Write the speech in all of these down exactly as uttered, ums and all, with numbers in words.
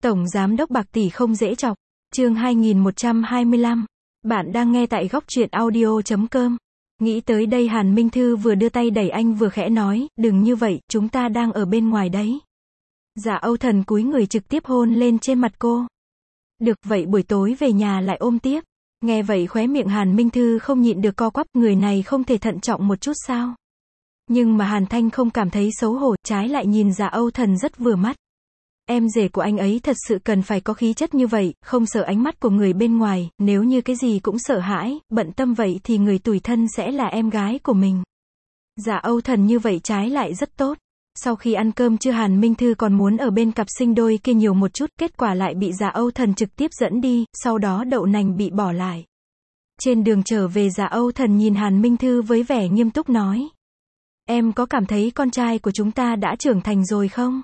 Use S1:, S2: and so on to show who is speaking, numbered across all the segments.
S1: Tổng Giám đốc bạc tỷ không dễ chọc. Chương hai nghìn một trăm hai mươi lăm. Bạn đang nghe tại góc truyện audio chấm com. Nghĩ tới đây Hàn Minh Thư vừa đưa tay đẩy anh vừa khẽ nói, đừng như vậy, chúng ta đang ở bên ngoài đấy. Dạ Âu Thần cúi người trực tiếp hôn lên trên mặt cô. Được vậy buổi tối về nhà lại ôm tiếp. Nghe vậy khóe miệng Hàn Minh Thư không nhịn được co quắp, người này không thể thận trọng một chút sao? Nhưng mà Hàn Thanh không cảm thấy xấu hổ, trái lại nhìn Dạ Âu Thần rất vừa mắt. Em rể của anh ấy thật sự cần phải có khí chất như vậy, không sợ ánh mắt của người bên ngoài, nếu như cái gì cũng sợ hãi, bận tâm vậy thì người tủi thân sẽ là em gái của mình. Dạ Âu Thần như vậy trái lại rất tốt. Sau khi ăn cơm trưa Hàn Minh Thư còn muốn ở bên cặp sinh đôi kia nhiều một chút, kết quả lại bị Dạ Âu Thần trực tiếp dẫn đi, sau đó đậu nành bị bỏ lại. Trên đường trở về Dạ Âu Thần nhìn Hàn Minh Thư với vẻ nghiêm túc nói. Em có cảm thấy con trai của chúng ta đã trưởng thành rồi không?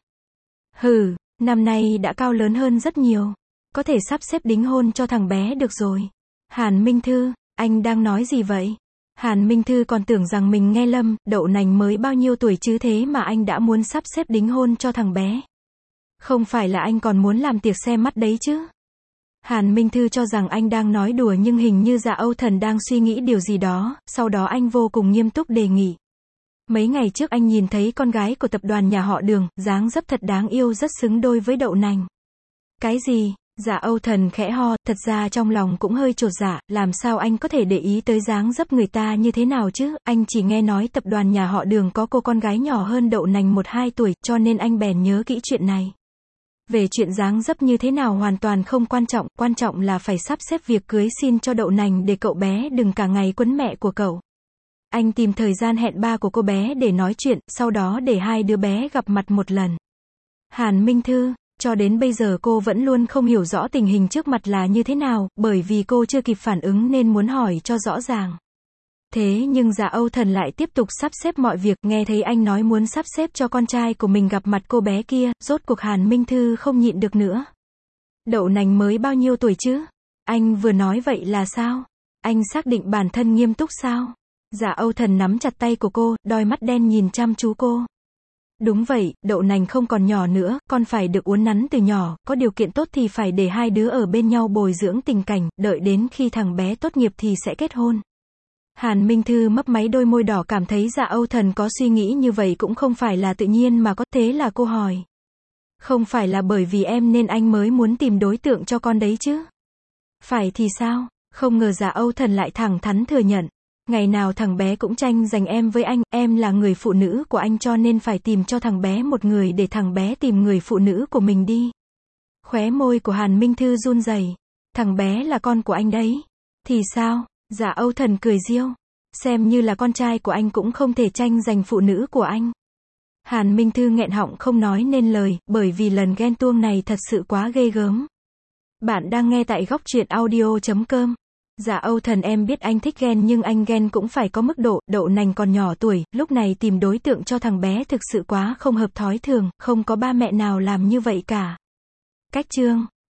S1: Hừ, năm nay đã cao lớn hơn rất nhiều. Có thể sắp xếp đính hôn cho thằng bé được rồi. Hàn Minh Thư, anh đang nói gì vậy? Hàn Minh Thư còn tưởng rằng mình nghe lầm, đậu nành mới bao nhiêu tuổi chứ thế mà anh đã muốn sắp xếp đính hôn cho thằng bé. Không phải là anh còn muốn làm tiệc xem mắt đấy chứ? Hàn Minh Thư cho rằng anh đang nói đùa nhưng hình như Dạ Âu Thần đang suy nghĩ điều gì đó, sau đó anh vô cùng nghiêm túc đề nghị. Mấy ngày trước anh nhìn thấy con gái của tập đoàn nhà họ Đường, dáng dấp thật đáng yêu, rất xứng đôi với đậu nành. Cái gì? Dạ Âu Thần khẽ ho, thật ra trong lòng cũng hơi chột dạ, làm sao anh có thể để ý tới dáng dấp người ta như thế nào chứ, anh chỉ nghe nói tập đoàn nhà họ Đường có cô con gái nhỏ hơn đậu nành một hai tuổi, cho nên anh bèn nhớ kỹ chuyện này. Về chuyện dáng dấp như thế nào hoàn toàn không quan trọng, quan trọng là phải sắp xếp việc cưới xin cho đậu nành để cậu bé đừng cả ngày quấn mẹ của cậu. Anh tìm thời gian hẹn ba của cô bé để nói chuyện, sau đó để hai đứa bé gặp mặt một lần. Hàn Minh Thư, cho đến bây giờ cô vẫn luôn không hiểu rõ tình hình trước mặt là như thế nào, bởi vì cô chưa kịp phản ứng nên muốn hỏi cho rõ ràng. Thế nhưng Dạ Âu Thần lại tiếp tục sắp xếp mọi việc, nghe thấy anh nói muốn sắp xếp cho con trai của mình gặp mặt cô bé kia, rốt cuộc Hàn Minh Thư không nhịn được nữa. Đậu nành mới bao nhiêu tuổi chứ? Anh vừa nói vậy là sao? Anh xác định bản thân nghiêm túc sao? Dạ Âu Thần nắm chặt tay của cô, đôi mắt đen nhìn chăm chú cô. Đúng vậy, đậu nành không còn nhỏ nữa, con phải được uốn nắn từ nhỏ, có điều kiện tốt thì phải để hai đứa ở bên nhau bồi dưỡng tình cảnh, đợi đến khi thằng bé tốt nghiệp thì sẽ kết hôn. Hàn Minh Thư mấp máy đôi môi đỏ, cảm thấy Dạ Âu Thần có suy nghĩ như vậy cũng không phải là tự nhiên mà có, thế là cô hỏi. Không phải là bởi vì em nên anh mới muốn tìm đối tượng cho con đấy chứ? Phải thì sao? Không ngờ Dạ Âu Thần lại thẳng thắn thừa nhận. Ngày nào thằng bé cũng tranh giành em với anh, em là người phụ nữ của anh cho nên phải tìm cho thằng bé một người để thằng bé tìm người phụ nữ của mình đi. Khóe môi của Hàn Minh Thư run rẩy. Thằng bé là con của anh đấy. Thì sao? Dạ Âu Thần cười giễu. Xem như là con trai của anh cũng không thể tranh giành phụ nữ của anh. Hàn Minh Thư nghẹn họng không nói nên lời, bởi vì lần ghen tuông này thật sự quá ghê gớm. Bạn đang nghe tại góc truyện audio chấm com. Dạ Âu Thần, em biết anh thích ghen nhưng anh ghen cũng phải có mức độ, đậu nành còn nhỏ tuổi, lúc này tìm đối tượng cho thằng bé thực sự quá không hợp thói thường, không có ba mẹ nào làm như vậy cả. Cách chương